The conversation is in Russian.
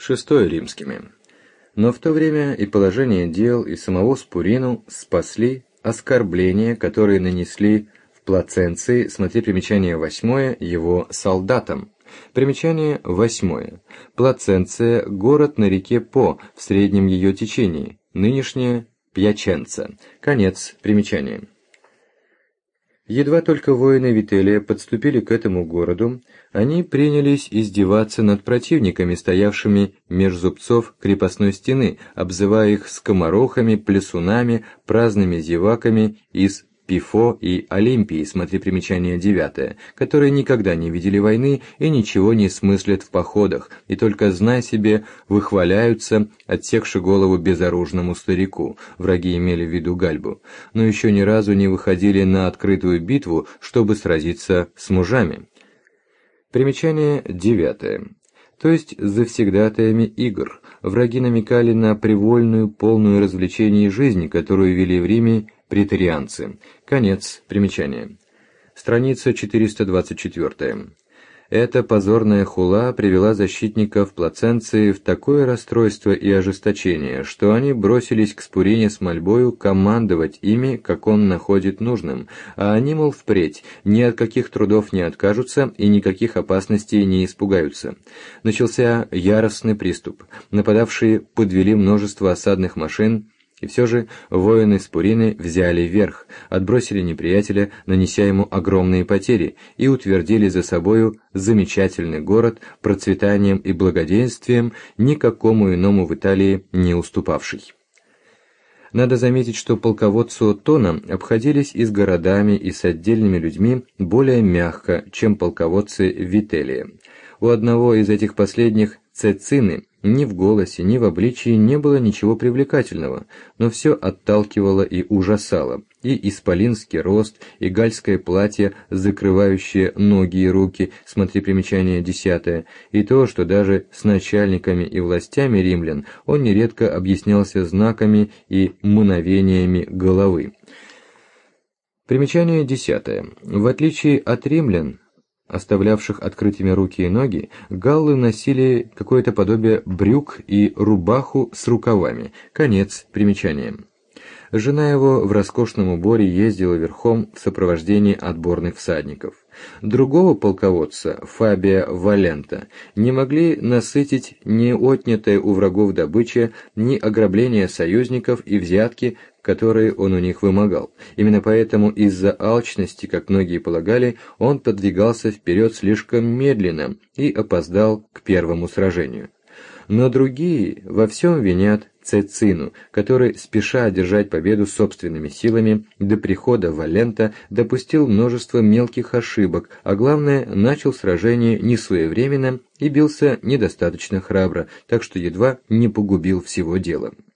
VI римскими. Но в то время и положение дел, и самого Спурину спасли оскорбления, которые нанесли в Плаценции, смотри примечание 8, его солдатам. Примечание 8. Плаценция – город на реке По в среднем ее течении, нынешняя Пьяченца. Конец примечания. Едва только воины Вителия подступили к этому городу, они принялись издеваться над противниками, стоявшими меж зубцов крепостной стены, обзывая их скоморохами, плесунами, праздными зеваками из Пифо и Олимпии, смотри примечание 9, которые никогда не видели войны и ничего не смыслят в походах, и только, знай себе, выхваляются, отсекши голову безоружному старику, враги имели в виду Гальбу, но еще ни разу не выходили на открытую битву, чтобы сразиться с мужами. Примечание 9. То есть завсегдатаями игр. Враги намекали на привольную, полную развлечений жизнь, которую вели в Риме преторианцы. Конец примечания. Страница 424. Эта позорная хула привела защитников Плаценции в такое расстройство и ожесточение, что они бросились к Спурине с мольбою командовать ими, как он находит нужным, а они, мол, впредь ни от каких трудов не откажутся и никаких опасностей не испугаются. Начался яростный приступ. Нападавшие подвели множество осадных машин, и все же воины Спурины взяли верх, отбросили неприятеля, нанеся ему огромные потери, и утвердили за собою замечательный город процветанием и благоденствием, никакому иному в Италии не уступавший. Надо заметить, что полководцу Оттона обходились и с городами, и с отдельными людьми более мягко, чем полководцы Вителия. У одного из этих последних, Цецины, ни в голосе, ни в обличии не было ничего привлекательного, но все отталкивало и ужасало, и исполинский рост, и гальское платье, закрывающее ноги и руки, смотри примечание 10, и то, что даже с начальниками и властями римлян он нередко объяснялся знаками и мановениями головы. Примечание 10. В отличие от римлян, оставлявших открытыми руки и ноги, галлы носили какое-то подобие брюк и рубаху с рукавами. Конец примечания. Жена его в роскошном уборе ездила верхом в сопровождении отборных всадников. Другого полководца, Фабия Валента, не могли насытить ни отнятая у врагов добыча, ни ограбление союзников и взятки, которые он у них вымогал. Именно поэтому из-за алчности, как многие полагали, он подвигался вперед слишком медленно и опоздал к первому сражению. Но другие во всем винят Цецину, который, спеша одержать победу собственными силами, до прихода Валента допустил множество мелких ошибок, а главное, начал сражение несвоевременно и бился недостаточно храбро, так что едва не погубил всего дела.